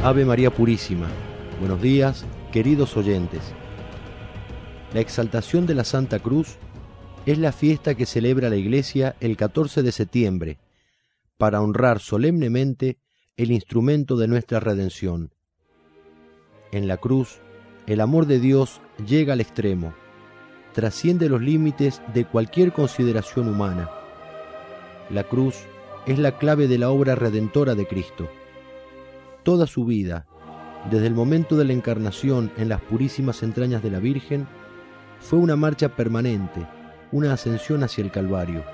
Ave María Purísima. Buenos días, queridos oyentes. La exaltación de la Santa Cruz es la fiesta que celebra la Iglesia el 14 de septiembre para honrar solemnemente el instrumento de nuestra redención. En la cruz, el amor de Dios llega al extremo, trasciende los límites de cualquier consideración humana. La cruz es la clave de la obra redentora de Cristo. Toda su vida, desde el momento de la encarnación en las purísimas entrañas de la Virgen, fue una marcha permanente, una ascensión hacia el Calvario.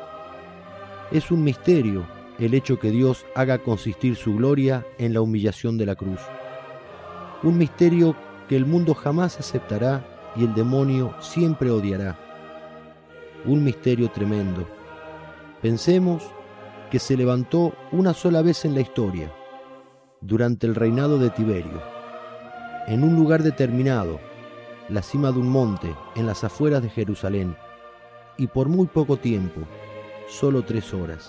Es un misterio el hecho que Dios haga consistir su gloria en la humillación de la cruz. Un misterio que el mundo jamás aceptará y el demonio siempre odiará. Un misterio tremendo. Pensemos que se levantó una sola vez en la historia, durante el reinado de Tiberio, en un lugar determinado, la cima de un monte en las afueras de Jerusalén, y por muy poco tiempo, solo 3 horas.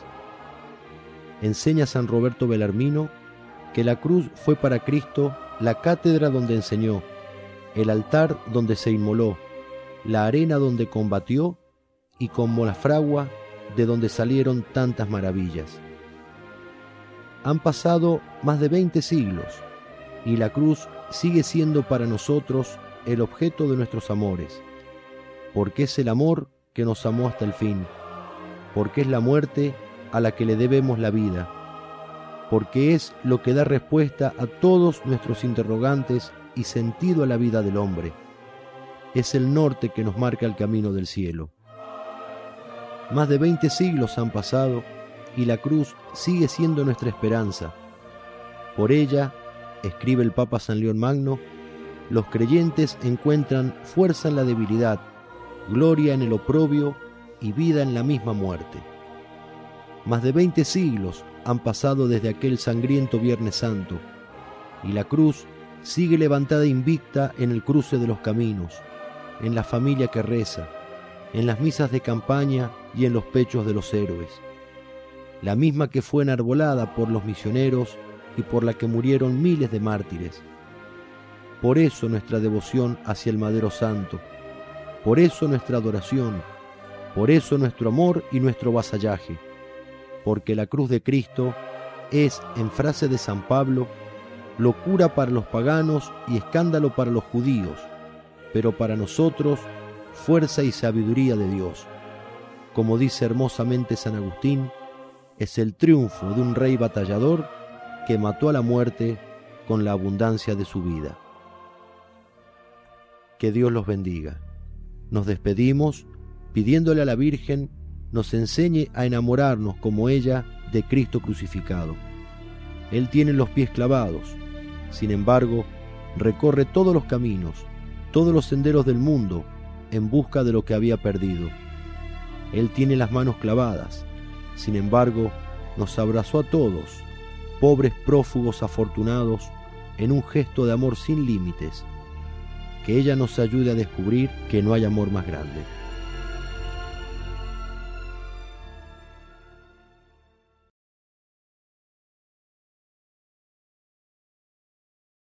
Enseña San Roberto Bellarmino que la cruz fue para Cristo la cátedra donde enseñó, el altar donde se inmoló, la arena donde combatió y como la fragua de donde salieron tantas maravillas. Han pasado más de 20 siglos y la cruz sigue siendo para nosotros el objeto de nuestros amores, porque es el amor que nos amó hasta el fin, porque es la muerte a la que le debemos la vida, porque es lo que da respuesta a todos nuestros interrogantes y sentido a la vida del hombre. Es el norte que nos marca el camino del cielo. Más de 20 siglos han pasado y la cruz sigue siendo nuestra esperanza. Por ella, escribe el Papa San León Magno, los creyentes encuentran fuerza en la debilidad, gloria en el oprobio y vida en la misma muerte. Más de 20 siglos han pasado desde aquel sangriento Viernes Santo, y la cruz sigue levantada invicta en el cruce de los caminos, en la familia que reza, en las misas de campaña y en los pechos de los héroes. La misma que fue enarbolada por los misioneros y por la que murieron miles de mártires. Por eso nuestra devoción hacia el Madero Santo, por eso nuestra adoración, por eso nuestro amor y nuestro vasallaje, porque la cruz de Cristo es, en frase de San Pablo, locura para los paganos y escándalo para los judíos, pero para nosotros fuerza y sabiduría de Dios. Como dice hermosamente San Agustín, es el triunfo de un rey batallador que mató a la muerte con la abundancia de su vida. Que Dios los bendiga. Nos despedimos pidiéndole a la Virgen nos enseñe a enamorarnos como ella de Cristo crucificado. Él tiene los pies clavados, sin embargo, recorre todos los caminos, todos los senderos del mundo en busca de lo que había perdido. Él tiene las manos clavadas, sin embargo, nos abrazó a todos, pobres prófugos afortunados, en un gesto de amor sin límites. Que ella nos ayude a descubrir que no hay amor más grande.